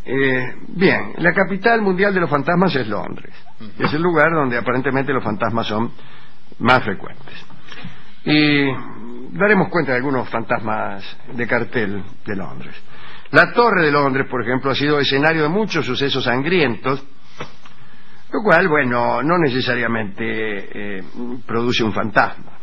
Bien, la capital mundial de los fantasmas es Londres. Es el lugar donde aparentemente los fantasmas son más frecuentes. Y daremos cuenta de algunos fantasmas de cartel de Londres. La Torre de Londres, por ejemplo, ha sido escenario de muchos sucesos sangrientos, lo cual, bueno, no necesariamente produce un fantasma.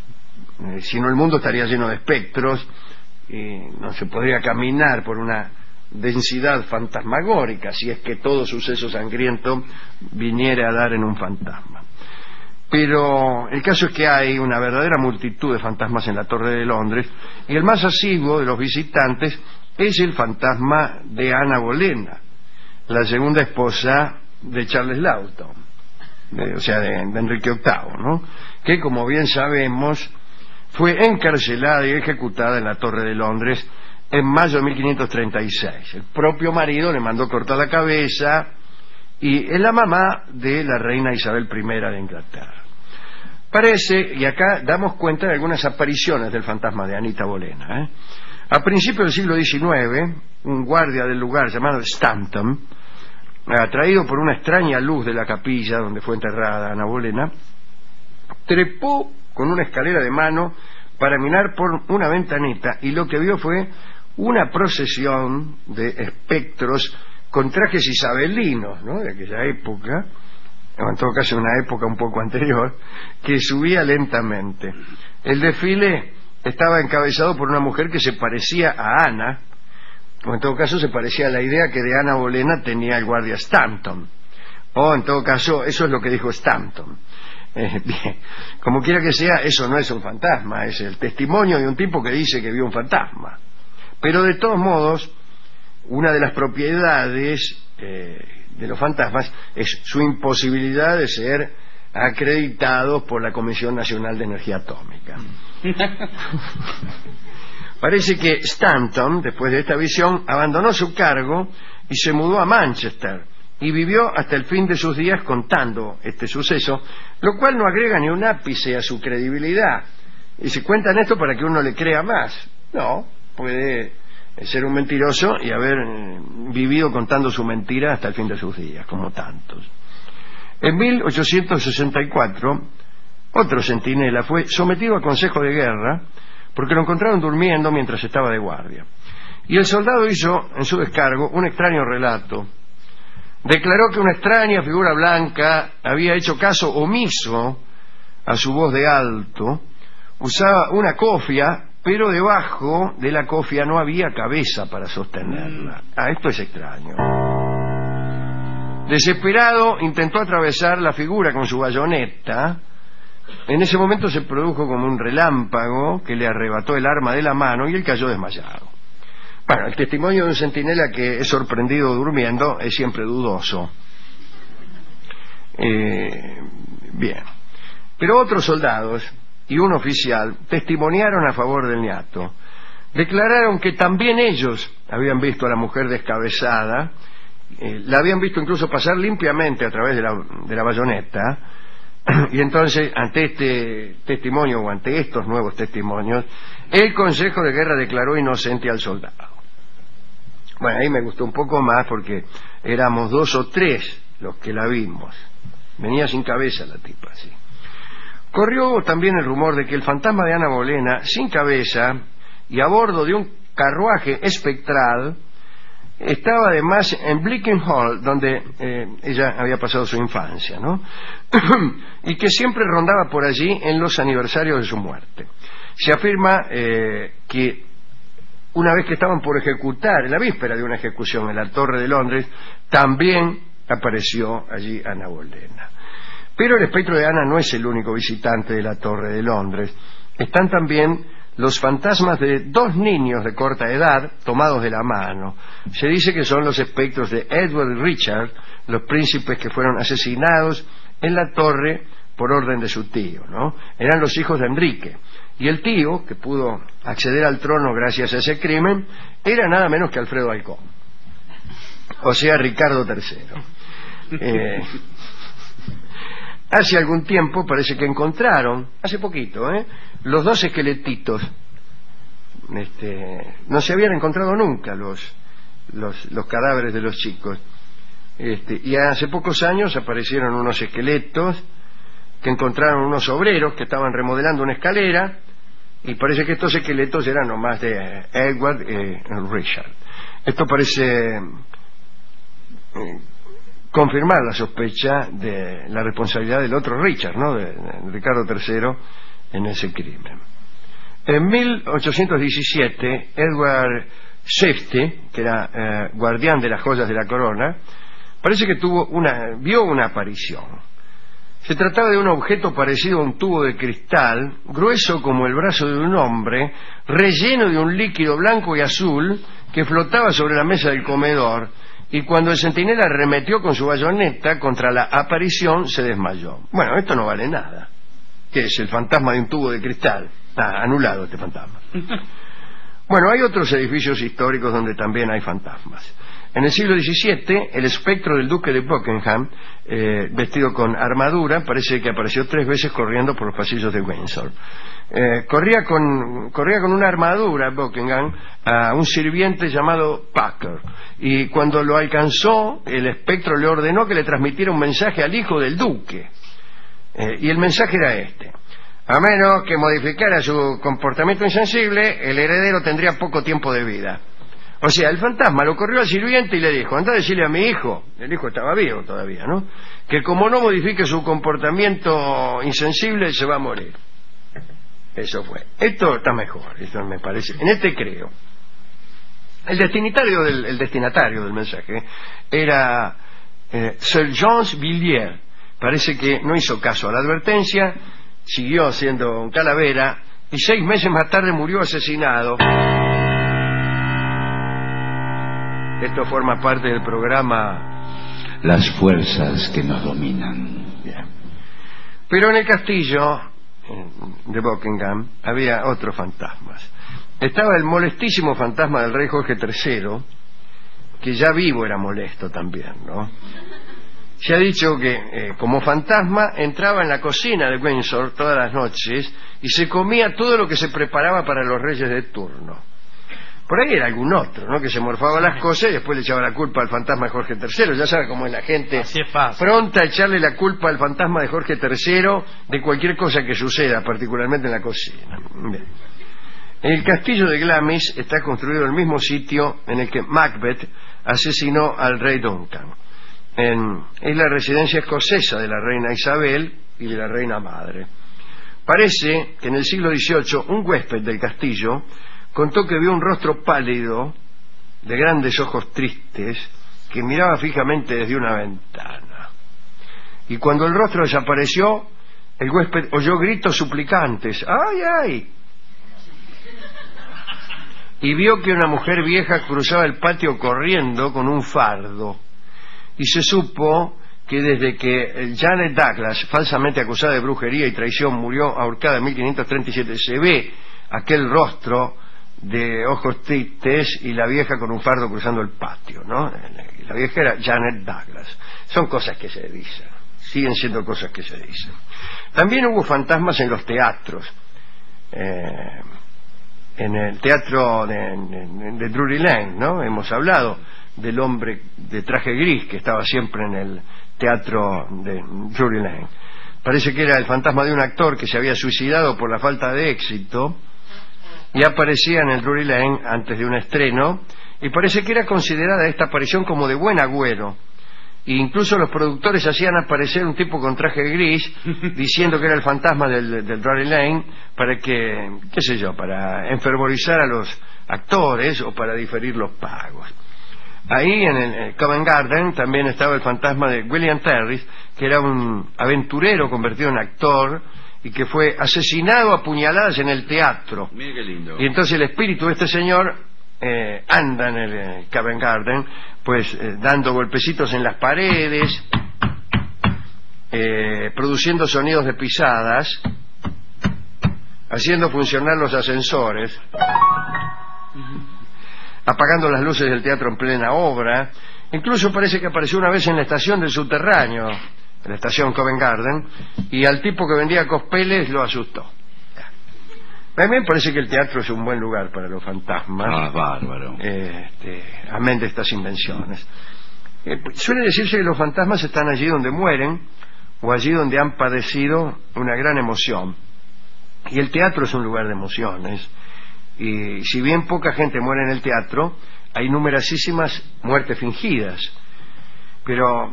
Si no, el mundo estaría lleno de espectros y no se podría caminar por una densidad fantasmagórica si es que todo suceso sangriento viniera a dar en un fantasma. Pero el caso es que hay una verdadera multitud de fantasmas en la Torre de Londres, y el más asiduo de los visitantes es el fantasma de Ana Bolena, la segunda esposa de Charles Lawton, o sea, de Enrique VIII, ¿no? Que, como bien sabemos, fue encarcelada y ejecutada en la Torre de Londres en mayo de 1536. El propio marido le mandó cortar la cabeza, y es la mamá de la reina Isabel I de Inglaterra. Parece, y acá damos cuenta de algunas apariciones del fantasma de Anita Bolena. A principios del siglo XIX, un guardia del lugar llamado Stanton, atraído por una extraña luz de la capilla donde fue enterrada Ana Bolena, trepó con una escalera de mano para mirar por una ventanita, y lo que vio fue una procesión de espectros con trajes isabelinos, ¿no?, de aquella época, o en todo caso una época un poco anterior, que subía lentamente. El desfile estaba encabezado por una mujer que se parecía a Ana, o en todo caso se parecía a la idea que de Ana Bolena tenía el guardia Stanton, o en todo caso eso es lo que dijo Stanton. Bien, como quiera que sea, eso no es un fantasma, es el testimonio de un tipo que dice que vio un fantasma. Pero de todos modos, una de las propiedades de los fantasmas es su imposibilidad de ser acreditados por la Comisión Nacional de Energía Atómica. Parece que Stanton, después de esta visión, abandonó su cargo y se mudó a Manchester, y vivió hasta el fin de sus días contando este suceso, lo cual no agrega ni un ápice a su credibilidad. Y se cuentan esto para que uno le crea más. No, puede ser un mentiroso y haber vivido contando su mentira hasta el fin de sus días, como tantos. En 1864, otro centinela fue sometido a consejo de guerra porque lo encontraron durmiendo mientras estaba de guardia. Y el soldado hizo, en su descargo, un extraño relato. Declaró que una extraña figura blanca había hecho caso omiso a su voz de alto, usaba una cofia, pero debajo de la cofia no había cabeza para sostenerla. Esto es extraño. Desesperado, intentó atravesar la figura con su bayoneta. En ese momento se produjo como un relámpago que le arrebató el arma de la mano y él cayó desmayado. Bueno, el testimonio de un centinela que es sorprendido durmiendo es siempre dudoso. Bien. Pero otros soldados y un oficial testimoniaron a favor del niato. Declararon que también ellos habían visto a la mujer descabezada, la habían visto incluso pasar limpiamente a través de la bayoneta, y entonces, ante este testimonio, o ante estos nuevos testimonios, el Consejo de Guerra declaró inocente al soldado. Bueno, ahí me gustó un poco más porque éramos 2 o 3 los que la vimos. Venía sin cabeza la tipa, sí. Corrió también el rumor de que el fantasma de Ana Bolena, sin cabeza y a bordo de un carruaje espectral, estaba además en Bleaking Hall, donde ella había pasado su infancia, ¿no? Y que siempre rondaba por allí en los aniversarios de su muerte. Se afirma que una vez que estaban por ejecutar, en la víspera de una ejecución en la Torre de Londres, también apareció allí Ana Bolena. Pero el espectro de Ana no es el único visitante de la Torre de Londres. Están también los fantasmas de 2 niños de corta edad tomados de la mano. Se dice que son los espectros de Edward y Richard, los príncipes que fueron asesinados en la torre por orden de su tío, ¿no? Eran los hijos de Enrique. Y el tío, que pudo acceder al trono gracias a ese crimen, era nada menos que Alfredo Alcón, o sea, Ricardo III. Hace algún tiempo parece que encontraron, hace poquito, los 2 esqueletitos. No se habían encontrado nunca los los cadáveres de los chicos. Y hace pocos años aparecieron unos esqueletos que encontraron unos obreros que estaban remodelando una escalera, y parece que estos esqueletos eran nomás de Edward y Richard. Esto parece confirmar la sospecha de la responsabilidad del otro Richard, ¿no?, de Ricardo III, en ese crimen. En 1817, Edward VII, que era guardián de las joyas de la corona, parece que vio una aparición. Se trataba de un objeto parecido a un tubo de cristal, grueso como el brazo de un hombre, relleno de un líquido blanco y azul que flotaba sobre la mesa del comedor, y cuando el centinela arremetió con su bayoneta contra la aparición, se desmayó. Bueno, esto no vale nada. ¿Qué es? El fantasma de un tubo de cristal. Anulado este fantasma. Bueno, hay otros edificios históricos donde también hay fantasmas. En el siglo XVII, el espectro del duque de Buckingham, vestido con armadura, parece que apareció 3 veces corriendo por los pasillos de Windsor. Corría con una armadura Buckingham a un sirviente llamado Packer, y cuando lo alcanzó, el espectro le ordenó que le transmitiera un mensaje al hijo del duque. Y el mensaje era este: a menos que modificara su comportamiento insensible, el heredero tendría poco tiempo de vida. O sea, el fantasma lo corrió al sirviente y le dijo: anda a decirle a mi hijo, el hijo estaba vivo todavía, ¿no?, que como no modifique su comportamiento insensible, se va a morir. Eso fue. Esto está mejor, esto me parece. En este creo. El destinatario del mensaje era Sir John Villiers. Parece que no hizo caso a la advertencia, siguió siendo un calavera, y 6 meses más tarde murió asesinado. Esto forma parte del programa Las fuerzas que nos dominan. Bien. Pero en el castillo de Buckingham había otros fantasmas. Estaba el molestísimo fantasma del rey Jorge III, que ya vivo era molesto también, ¿no? Se ha dicho que como fantasma entraba en la cocina de Windsor todas las noches y se comía todo lo que se preparaba para los reyes de turno. Por ahí era algún otro, ¿no?, que se morfaba las cosas y después le echaba la culpa al fantasma de Jorge III. Ya sabe cómo es la gente, pronta a echarle la culpa al fantasma de Jorge III de cualquier cosa que suceda, particularmente en la cocina. Bien. El castillo de Glamis está construido en el mismo sitio en el que Macbeth asesinó al rey Duncan. Es la residencia escocesa de la reina Isabel y de la reina madre. Parece que en el siglo XVIII un huésped del castillo contó que vio un rostro pálido, de grandes ojos tristes, que miraba fijamente desde una ventana. Y cuando el rostro desapareció, el huésped oyó gritos suplicantes: ¡ay, ay! Y vio que una mujer vieja cruzaba el patio corriendo con un fardo. Y se supo que desde que Janet Douglas, falsamente acusada de brujería y traición, murió ahorcada en 1537, se ve aquel rostro de ojos tristes y la vieja con un fardo cruzando el patio, ¿no? La vieja era Janet Douglas. Son cosas que se dicen, siguen siendo cosas que se dicen. También hubo fantasmas en los teatros. En el teatro de Drury Lane, ¿no?, hemos hablado del hombre de traje gris que estaba siempre en el teatro de Drury Lane. Parece que era el fantasma de un actor que se había suicidado por la falta de éxito y aparecía en el Drury Lane antes de un estreno, y parece que era considerada esta aparición como de buen agüero, e incluso los productores hacían aparecer un tipo con traje gris diciendo que era el fantasma del Drury Lane para que, qué sé yo, para enfervorizar a los actores o para diferir los pagos. Ahí en el Covent Garden también estaba el fantasma de William Terriss, que era un aventurero convertido en actor y que fue asesinado a puñaladas en el teatro. Mira qué lindo. Y entonces el espíritu de este señor anda en el Covent Garden, pues dando golpecitos en las paredes, produciendo sonidos de pisadas, haciendo funcionar los ascensores, apagando las luces del teatro en plena obra. Incluso parece que apareció una vez en la estación del subterráneo, en la estación Covent Garden, y al tipo que vendía cospeles lo asustó. A mí me parece que el teatro es un buen lugar para los fantasmas. Ah, bárbaro. Amén de estas invenciones. Suele decirse que los fantasmas están allí donde mueren o allí donde han padecido una gran emoción. Y el teatro es un lugar de emociones. Y si bien poca gente muere en el teatro, hay numerosísimas muertes fingidas. Pero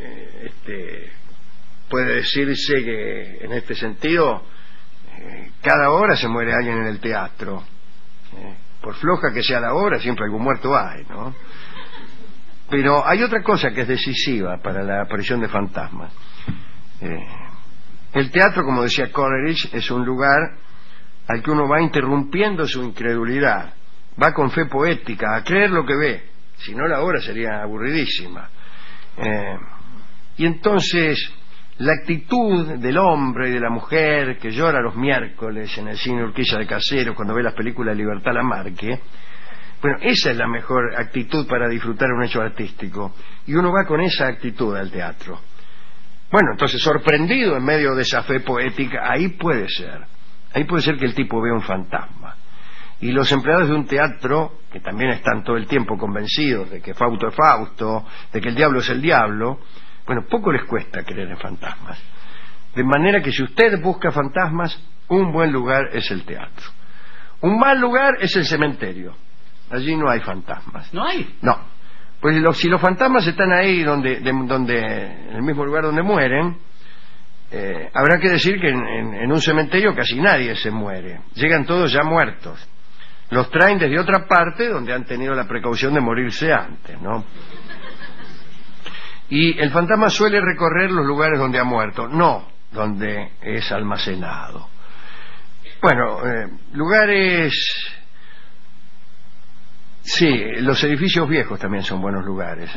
puede decirse que en este sentido cada hora se muere alguien en el teatro. Por floja que sea la hora, siempre algún muerto hay, ¿no? Pero hay otra cosa que es decisiva para la aparición de fantasmas. El teatro, como decía Coleridge, es un lugar al que uno va interrumpiendo su incredulidad, va con fe poética a creer lo que ve, si no la obra sería aburridísima. Y entonces la actitud del hombre y de la mujer que llora los miércoles en el cine Urquiza de Caseros cuando ve las películas de Libertad Lamarque, bueno, esa es la mejor actitud para disfrutar un hecho artístico, y uno va con esa actitud al teatro. Bueno, entonces, sorprendido en medio de esa fe poética, ahí puede ser que el tipo vea un fantasma. Y los empleados de un teatro, que también están todo el tiempo convencidos de que Fausto es Fausto, de que el diablo es el diablo, bueno, poco les cuesta creer en fantasmas. De manera que si usted busca fantasmas, un buen lugar es el teatro. Un mal lugar es el cementerio. Allí no hay fantasmas. ¿No hay? No. Pues si los fantasmas están ahí en el mismo lugar donde mueren, habrá que decir que en un cementerio casi nadie se muere. Llegan todos ya muertos. Los traen desde otra parte donde han tenido la precaución de morirse antes, ¿no? Y el fantasma suele recorrer los lugares donde ha muerto, no donde es almacenado. Bueno, lugares... Sí, los edificios viejos también son buenos lugares,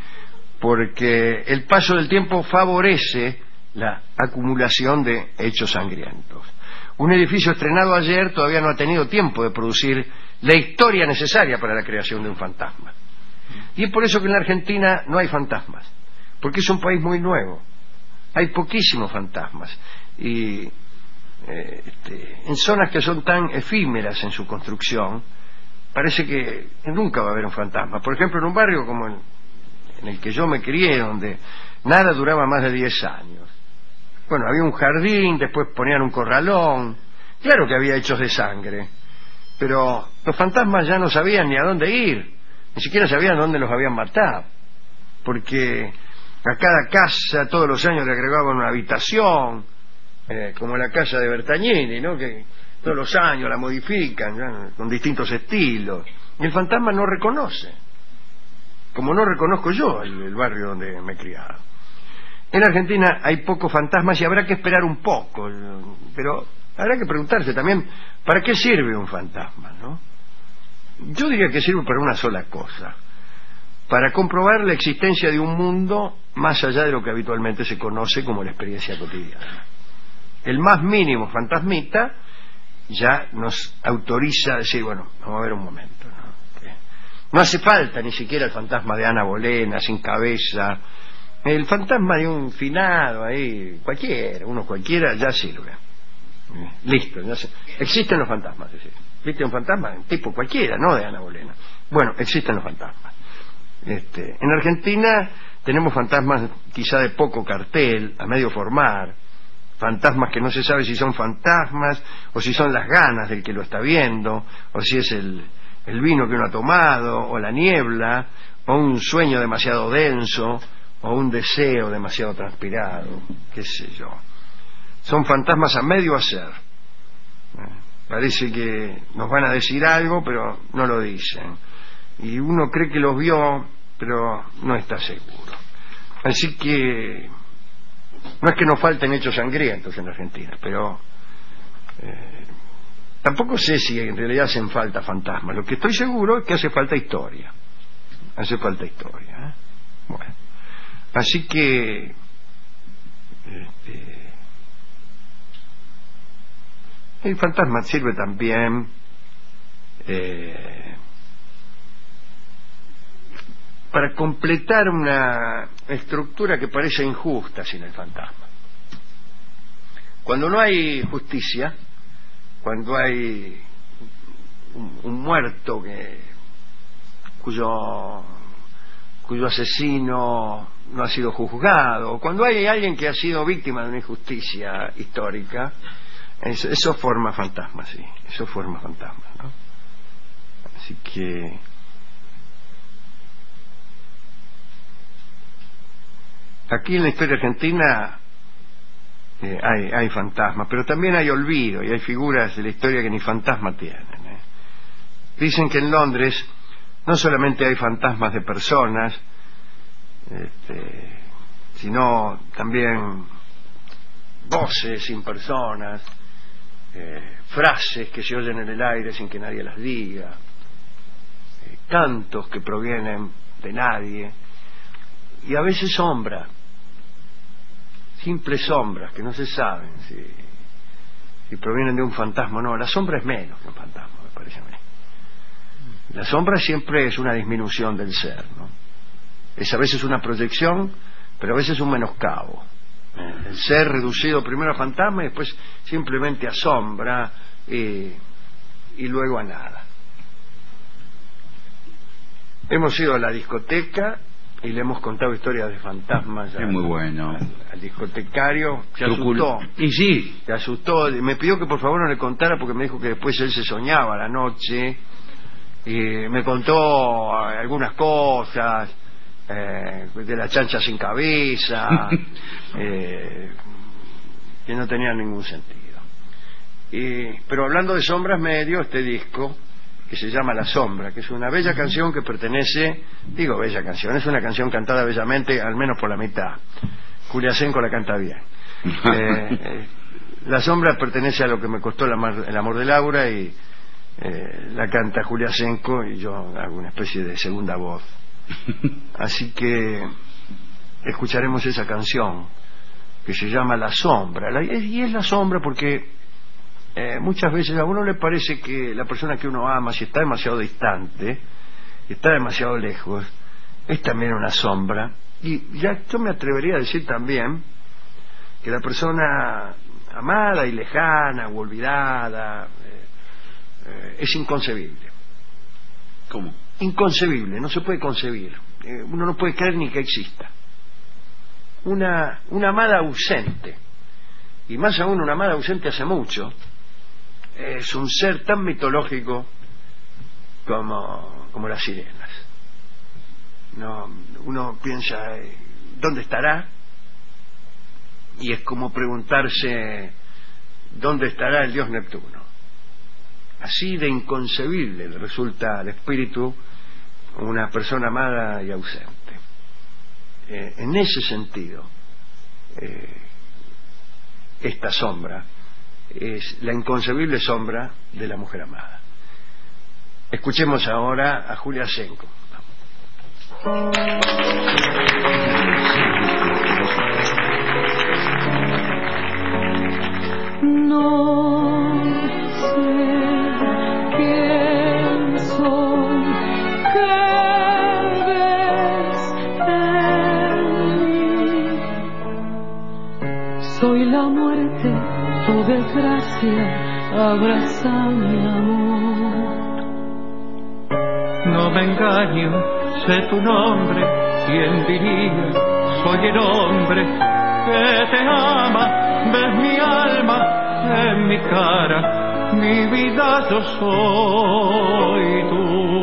porque el paso del tiempo favorece la acumulación de hechos sangrientos. Un edificio estrenado ayer todavía no ha tenido tiempo de producir la historia necesaria para la creación de un fantasma. Y es por eso que en la Argentina no hay fantasmas, porque es un país muy nuevo. Hay poquísimos fantasmas. Y en zonas que son tan efímeras en su construcción, parece que nunca va a haber un fantasma. Por ejemplo, en un barrio como en el que yo me crié, donde nada duraba más de 10 años. Bueno, había un jardín, después ponían un corralón. Claro que había hechos de sangre, pero los fantasmas ya no sabían ni a dónde ir, ni siquiera sabían dónde los habían matado, porque a cada casa todos los años le agregaban una habitación, como la casa de Bertagnini, ¿no? Que todos los años la modifican, ¿no? Con distintos estilos. Y el fantasma no reconoce, como no reconozco yo el barrio donde me he criado. En Argentina hay pocos fantasmas y habrá que esperar un poco, pero habrá que preguntarse también, ¿para qué sirve un fantasma, no? Yo diría que sirve para una sola cosa: para comprobar la existencia de un mundo más allá de lo que habitualmente se conoce como la experiencia cotidiana. El más mínimo fantasmita ya nos autoriza a decir, bueno, vamos a ver un momento, ¿no? No hace falta ni siquiera el fantasma de Ana Bolena, sin cabeza. El fantasma de un finado ahí, uno cualquiera, ya sirve. Listo, ya existen los fantasmas, es decir, ¿viste un fantasma? Un tipo cualquiera, no de Ana Bolena. Bueno, existen los fantasmas. En Argentina tenemos fantasmas quizá de poco cartel, a medio formar, fantasmas que no se sabe si son fantasmas o si son las ganas del que lo está viendo, o si es el vino que uno ha tomado, o la niebla, o un sueño demasiado denso, o un deseo demasiado transpirado, qué sé yo. Son fantasmas a medio hacer. Parece que nos van a decir algo, pero no lo dicen. Y uno cree que los vio, pero no está seguro. Así que no es que nos falten hechos sangrientos en Argentina, pero tampoco sé si en realidad hacen falta fantasmas. Lo que estoy seguro es que hace falta historia. Hace falta historia, Bueno, así que el fantasma sirve también para completar una estructura que parece injusta sin el fantasma. Cuando no hay justicia, cuando hay un muerto cuyo asesino no ha sido juzgado, cuando hay alguien que ha sido víctima de una injusticia histórica, eso forma fantasmas, sí, eso forma fantasmas, ¿no? Así que aquí en la historia argentina hay fantasmas, pero también hay olvido y hay figuras de la historia que ni fantasma tienen. Dicen que en Londres no solamente hay fantasmas de personas, sino también voces sin personas, frases que se oyen en el aire sin que nadie las diga, cantos que provienen de nadie, y a veces sombras, simples sombras que no se saben si provienen de un fantasma o no. La sombra es menos que un fantasma, me parece a mí. La sombra siempre es una disminución del ser, ¿no? Es a veces una proyección, pero a veces un menoscabo. El ser reducido primero a fantasma y después simplemente a sombra y luego a nada. Hemos ido a la discoteca y le hemos contado historias de fantasmas es muy bueno. al discotecario. Se asustó. Y sí, Se asustó. Me pidió que por favor no le contara porque me dijo que después él se soñaba a la noche. Y me contó algunas cosas de la chancha sin cabeza que no tenían ningún sentido. Pero hablando de sombras, me dio este disco que se llama La Sombra, que es una bella canción que pertenece, digo bella canción, es una canción cantada bellamente, al menos por la mitad. Julia Senko la canta bien. La Sombra pertenece a Lo que me costó el amor de Laura y la canta Julia Senko y yo hago una especie de segunda voz. Así que escucharemos esa canción que se llama La Sombra. Y es la sombra porque muchas veces a uno le parece que la persona que uno ama, si está demasiado distante, si está demasiado lejos, es también una sombra. Y ya yo me atrevería a decir también que la persona amada y lejana o olvidada es inconcebible. ¿Cómo? Inconcebible, no se puede concebir. Uno no puede creer ni que exista. Una amada ausente, y más aún una amada ausente hace mucho, es un ser tan mitológico como las sirenas. Uno piensa, ¿dónde estará? Y es como preguntarse, ¿dónde estará el dios Neptuno? Así de inconcebible le resulta al espíritu una persona amada y ausente. En ese sentido, esta sombra es la inconcebible sombra de la mujer amada. Escuchemos ahora a Julia Senko. No sé quién soy, qué ves en mí. Soy la muerte, tu desgracia, abraza mi amor. No me engaño, sé tu nombre, ¿quién diría? Soy el hombre que te ama. Ves mi alma en mi cara, mi vida yo soy tu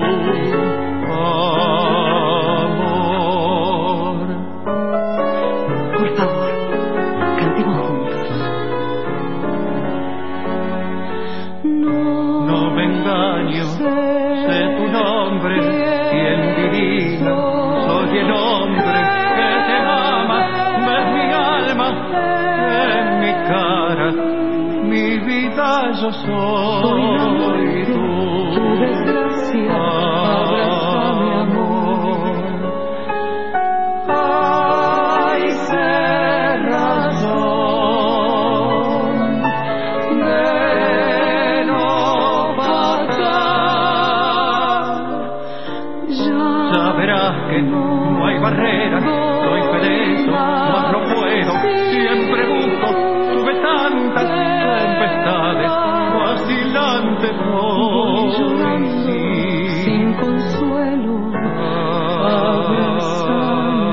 amor. Por favor, cantemos juntos. No me engaño, sé tu nombre, ¿quién diría? Soy el hombre que te ama. Ves mi alma en mi cara, mi vida yo soy tu desgracia, abraza mi amor. Ay, sé razón de no pasar. Ya verás que no hay barreras, soy feliz, mas no puedo. Siempre busco, tuve tantas tempestades, así llorando sin consuelo, abrázame,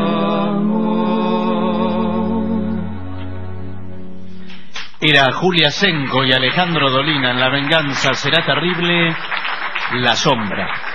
amor. Era Julia Senco y Alejandro Dolina en La venganza será terrible, La sombra.